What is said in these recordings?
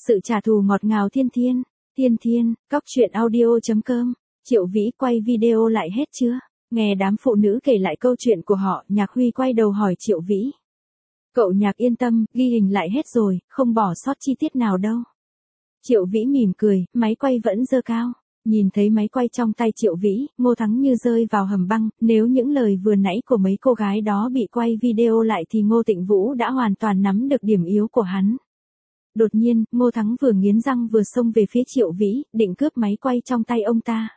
Sự trả thù ngọt ngào thiên thiên. Thiên thiên, cóc truyện audio.com. Triệu Vĩ quay video lại hết chưa? Nghe đám phụ nữ kể lại câu chuyện của họ, Nhạc Huy quay đầu hỏi Triệu Vĩ. Cậu Nhạc yên tâm, ghi hình lại hết rồi, không bỏ sót chi tiết nào đâu. Triệu Vĩ mỉm cười, máy quay vẫn giơ cao. Nhìn thấy máy quay trong tay Triệu Vĩ, Ngô Thắng như rơi vào hầm băng, nếu những lời vừa nãy của mấy cô gái đó bị quay video lại thì Ngô Tịnh Vũ đã hoàn toàn nắm được điểm yếu của hắn. Đột nhiên, Ngô Thắng vừa nghiến răng vừa xông về phía Triệu Vĩ, định cướp máy quay trong tay ông ta.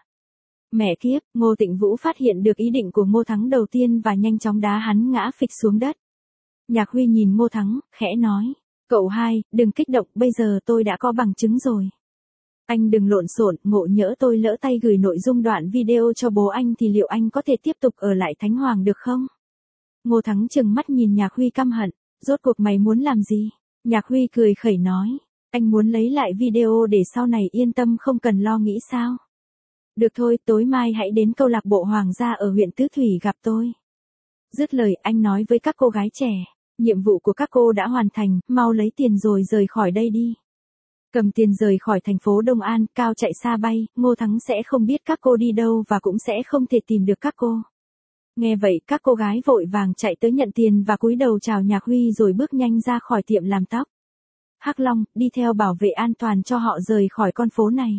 Mẹ kiếp, Ngô Tịnh Vũ phát hiện được ý định của Ngô Thắng đầu tiên và nhanh chóng đá hắn ngã phịch xuống đất. Nhạc Huy nhìn Ngô Thắng, khẽ nói, cậu hai, đừng kích động, bây giờ tôi đã có bằng chứng rồi. Anh đừng lộn xộn, ngộ nhỡ tôi lỡ tay gửi nội dung đoạn video cho bố anh thì liệu anh có thể tiếp tục ở lại Thánh Hoàng được không? Ngô Thắng trừng mắt nhìn Nhạc Huy căm hận, rốt cuộc mày muốn làm gì? Nhạc Huy cười khẩy nói, anh muốn lấy lại video để sau này yên tâm không cần lo nghĩ sao? Được thôi, tối mai hãy đến câu lạc bộ Hoàng gia ở huyện Tứ Thủy gặp tôi. Dứt lời anh nói với các cô gái trẻ, nhiệm vụ của các cô đã hoàn thành, mau lấy tiền rồi rời khỏi đây đi. Cầm tiền rời khỏi thành phố Đông An, cao chạy xa bay, Ngô Thắng sẽ không biết các cô đi đâu và cũng sẽ không thể tìm được các cô. Nghe vậy, các cô gái vội vàng chạy tới nhận tiền và cúi đầu chào Nhạc Huy rồi bước nhanh ra khỏi tiệm làm tóc. Hắc Long, đi theo bảo vệ an toàn cho họ rời khỏi con phố này.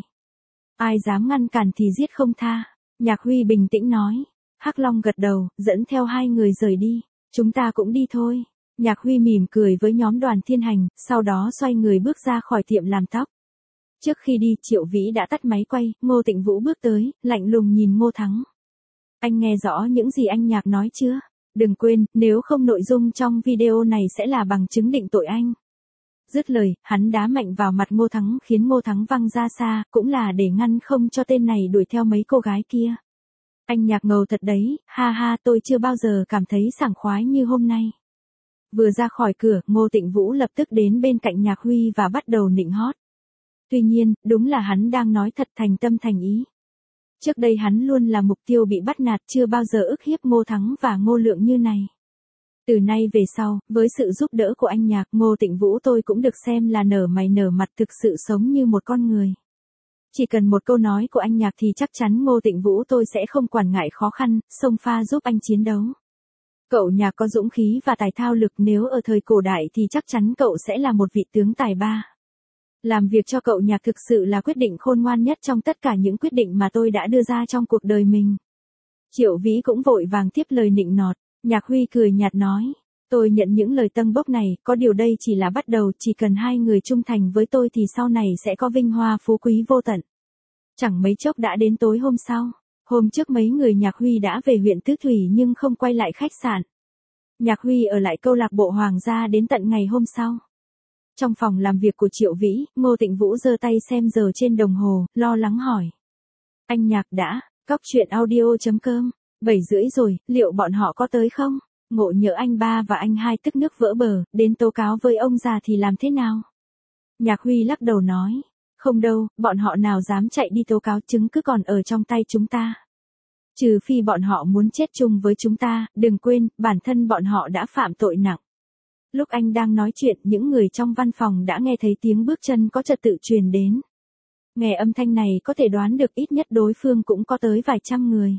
Ai dám ngăn cản thì giết không tha. Nhạc Huy bình tĩnh nói. Hắc Long gật đầu, dẫn theo hai người rời đi. Chúng ta cũng đi thôi. Nhạc Huy mỉm cười với nhóm Đoàn Thiên Hành, sau đó xoay người bước ra khỏi tiệm làm tóc. Trước khi đi, Triệu Vĩ đã tắt máy quay, Ngô Tịnh Vũ bước tới, lạnh lùng nhìn Ngô Thắng. Anh nghe rõ những gì anh Nhạc nói chưa? Đừng quên, nếu không nội dung trong video này sẽ là bằng chứng định tội anh. Dứt lời, hắn đá mạnh vào mặt Ngô Thắng khiến Ngô Thắng văng ra xa, cũng là để ngăn không cho tên này đuổi theo mấy cô gái kia. Anh Nhạc ngầu thật đấy, ha ha, tôi chưa bao giờ cảm thấy sảng khoái như hôm nay. Vừa ra khỏi cửa, Ngô Tịnh Vũ lập tức đến bên cạnh Nhạc Huy và bắt đầu nịnh hót. Tuy nhiên, đúng là hắn đang nói thật thành tâm thành ý. Trước đây hắn luôn là mục tiêu bị bắt nạt, chưa bao giờ ức hiếp Ngô Thắng và Ngô Lượng như này. Từ nay về sau, với sự giúp đỡ của anh Nhạc, Ngô Tịnh Vũ tôi cũng được xem là nở mày nở mặt, thực sự sống như một con người. Chỉ cần một câu nói của anh Nhạc thì chắc chắn Ngô Tịnh Vũ tôi sẽ không quản ngại khó khăn, xông pha giúp anh chiến đấu. Cậu Nhạc có dũng khí và tài thao lực, nếu ở thời cổ đại thì chắc chắn cậu sẽ là một vị tướng tài ba. Làm việc cho cậu Nhạc thực sự là quyết định khôn ngoan nhất trong tất cả những quyết định mà tôi đã đưa ra trong cuộc đời mình. Triệu Vĩ cũng vội vàng tiếp lời nịnh nọt. Nhạc Huy cười nhạt nói, tôi nhận những lời tâng bốc này, có điều đây chỉ là bắt đầu, chỉ cần hai người trung thành với tôi thì sau này sẽ có vinh hoa phú quý vô tận. Chẳng mấy chốc đã đến tối hôm sau. Hôm trước mấy người Nhạc Huy đã về huyện Tứ Thủy nhưng không quay lại khách sạn. Nhạc Huy ở lại câu lạc bộ Hoàng gia đến tận ngày hôm sau. Trong phòng làm việc của Triệu Vĩ, Ngô Tịnh Vũ giơ tay xem giờ trên đồng hồ, lo lắng hỏi. Anh Nhạc đã, cóc truyện audio.com, 7:30 rồi, liệu bọn họ có tới không? Ngộ nhỡ anh ba và anh hai tức nước vỡ bờ, đến tố cáo với ông già thì làm thế nào? Nhạc Huy lắc đầu nói. Không đâu, bọn họ nào dám chạy đi tố cáo, chứng cứ còn ở trong tay chúng ta. Trừ phi bọn họ muốn chết chung với chúng ta, đừng quên, bản thân bọn họ đã phạm tội nặng. Lúc anh đang nói chuyện, những người trong văn phòng đã nghe thấy tiếng bước chân có trật tự truyền đến. Nghe âm thanh này có thể đoán được ít nhất đối phương cũng có tới vài trăm người.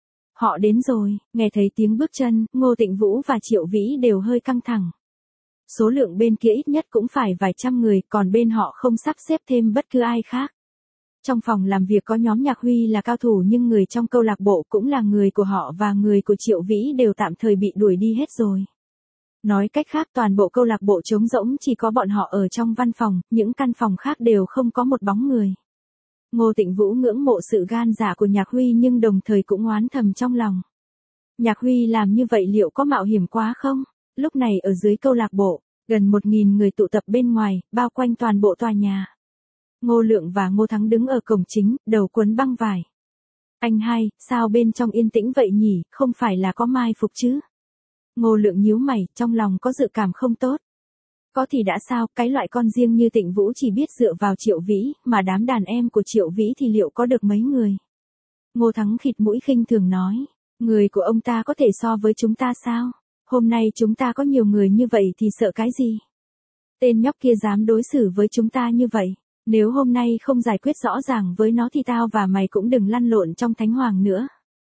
Họ đến rồi, nghe thấy tiếng bước chân, Ngô Tịnh Vũ và Triệu Vĩ đều hơi căng thẳng. Số lượng bên kia ít nhất cũng phải vài trăm người, còn bên họ không sắp xếp thêm bất cứ ai khác. Trong phòng làm việc có nhóm Nhạc Huy là cao thủ nhưng người trong câu lạc bộ cũng là người của họ và người của Triệu Vĩ đều tạm thời bị đuổi đi hết rồi. Nói cách khác toàn bộ câu lạc bộ trống rỗng, chỉ có bọn họ ở trong văn phòng, những căn phòng khác đều không có một bóng người. Ngô Tịnh Vũ ngưỡng mộ sự gan dạ của Nhạc Huy nhưng đồng thời cũng oán thầm trong lòng. Nhạc Huy làm như vậy liệu có mạo hiểm quá không? Lúc này ở dưới câu lạc bộ, gần 1.000 người tụ tập bên ngoài, bao quanh toàn bộ tòa nhà. Ngô Lượng và Ngô Thắng đứng ở cổng chính, đầu quấn băng vải. Anh hai, sao bên trong yên tĩnh vậy nhỉ, không phải là có mai phục chứ? Ngô Lượng nhíu mày, trong lòng có dự cảm không tốt. Có thì đã sao, cái loại con riêng như Tịnh Vũ chỉ biết dựa vào Triệu Vĩ, mà đám đàn em của Triệu Vĩ thì liệu có được mấy người? Ngô Thắng khịt mũi khinh thường nói, người của ông ta có thể so với chúng ta sao? Hôm nay chúng ta có nhiều người như vậy thì sợ cái gì? Tên nhóc kia dám đối xử với chúng ta như vậy. Nếu hôm nay không giải quyết rõ ràng với nó thì tao và mày cũng đừng lăn lộn trong thánh hoàng nữa.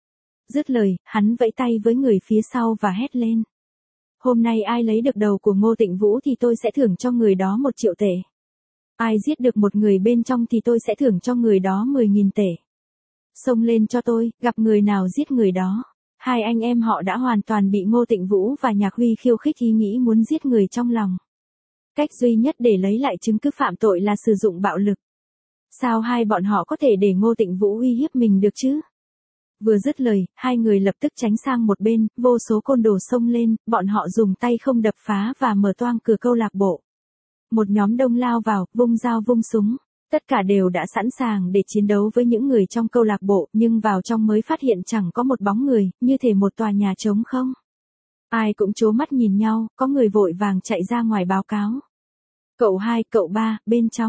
Dứt lời, hắn vẫy tay với người phía sau và hét lên. Hôm nay ai lấy được đầu của Ngô Tịnh Vũ thì tôi sẽ thưởng cho người đó 1 triệu tệ. Ai giết được một người bên trong thì tôi sẽ thưởng cho người đó 10.000 tệ. Xông lên cho tôi, gặp người nào giết người đó. Hai anh em họ đã hoàn toàn bị Ngô Tịnh Vũ và Nhạc Huy khiêu khích ý nghĩ muốn giết người trong lòng. Cách duy nhất để lấy lại chứng cứ phạm tội là sử dụng bạo lực. Sao hai bọn họ có thể để Ngô Tịnh Vũ uy hiếp mình được chứ? Vừa dứt lời, hai người lập tức tránh sang một bên, vô số côn đồ xông lên, bọn họ dùng tay không đập phá và mở toang cửa câu lạc bộ. Một nhóm đông lao vào, vung dao vung súng. Tất cả đều đã sẵn sàng để chiến đấu với những người trong câu lạc bộ, nhưng vào trong mới phát hiện chẳng có một bóng người, như thể một tòa nhà trống không. Ai cũng trố mắt nhìn nhau, có người vội vàng chạy ra ngoài báo cáo. Cậu 2, cậu 3,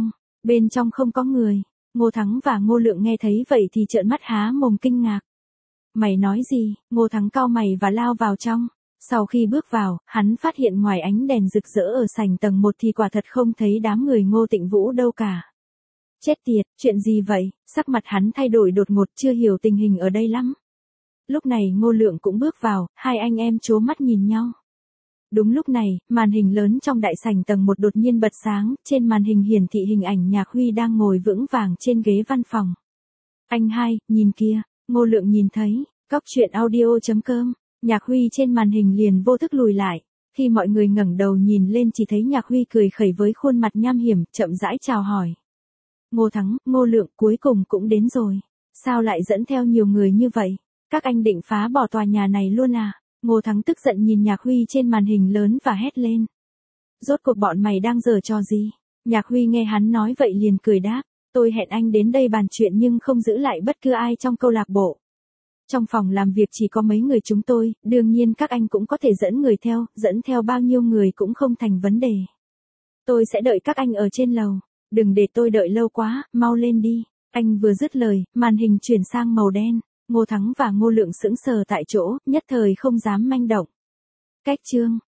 bên trong không có người. Ngô Thắng và Ngô Lượng nghe thấy vậy thì trợn mắt há mồm kinh ngạc. Mày nói gì? Ngô Thắng cau mày và lao vào trong. Sau khi bước vào, hắn phát hiện ngoài ánh đèn rực rỡ ở sảnh tầng 1 thì quả thật không thấy đám người Ngô Tịnh Vũ đâu cả. Chết tiệt, chuyện gì vậy? Sắc mặt hắn thay đổi đột ngột, chưa hiểu tình hình ở đây lắm. Lúc này Ngô Lượng cũng bước vào, hai anh em trố mắt nhìn nhau. Đúng lúc này, màn hình lớn trong đại sảnh tầng 1 đột nhiên bật sáng, trên màn hình hiển thị hình ảnh Nhạc Huy đang ngồi vững vàng trên ghế văn phòng. Anh hai, nhìn kia, Ngô Lượng nhìn thấy, coctruyện.audio.com, Nhạc Huy trên màn hình liền vô thức lùi lại. Khi mọi người ngẩng đầu nhìn lên chỉ thấy Nhạc Huy cười khẩy với khuôn mặt nham hiểm, chậm rãi chào hỏi. Ngô Thắng, Ngô Lượng cuối cùng cũng đến rồi. Sao lại dẫn theo nhiều người như vậy? Các anh định phá bỏ tòa nhà này luôn à? Ngô Thắng tức giận nhìn Nhạc Huy trên màn hình lớn và hét lên. Rốt cuộc bọn mày đang giở trò gì? Nhạc Huy nghe hắn nói vậy liền cười đáp. Tôi hẹn anh đến đây bàn chuyện nhưng không giữ lại bất cứ ai trong câu lạc bộ. Trong phòng làm việc chỉ có mấy người chúng tôi, đương nhiên các anh cũng có thể dẫn theo bao nhiêu người cũng không thành vấn đề. Tôi sẽ đợi các anh ở trên lầu. Đừng để tôi đợi lâu quá, mau lên đi. Anh vừa dứt lời, màn hình chuyển sang màu đen. Ngô Thắng và Ngô Lượng sững sờ tại chỗ, nhất thời không dám manh động. Cách chương